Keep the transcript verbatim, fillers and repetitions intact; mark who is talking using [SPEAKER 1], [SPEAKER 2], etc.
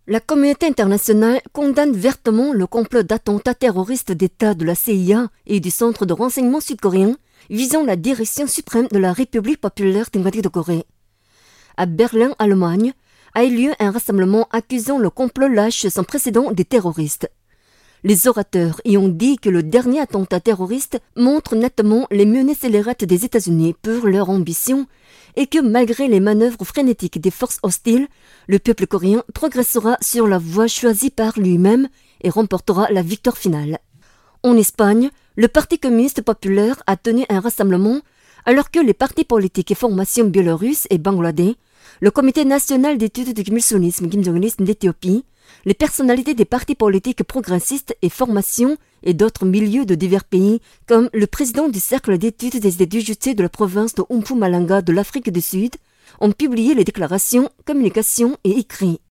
[SPEAKER 1] La communauté internationale condamne vertement le complot d'attentats terroristes d'État de la C I A et du Centre de renseignement sud-coréen visant la direction suprême de la République populaire démocratique de Corée. À Berlin, Allemagne, a eu lieu un rassemblement accusant le complot lâche sans précédent des terroristes. Les orateurs y ont dit que le dernier attentat terroriste montre nettement les menées scélérates des États-Unis pour leur ambition et que malgré les manœuvres frénétiques des forces hostiles, le peuple coréen progressera sur la voie choisie par lui-même et remportera la victoire finale. En Espagne, le Parti communiste populaire a tenu un rassemblement alors que les partis politiques et formations biélorusses et bangladais, le Comité national d'études du Kim Il-sungisme Kim Jong-ilisme d'Éthiopie, les personnalités des partis politiques progressistes et formations et d'autres milieux de divers pays, comme le président du Cercle d'études des idées judiciaires de la province de Mpumalanga de l'Afrique du Sud, ont publié les déclarations, communications et écrits.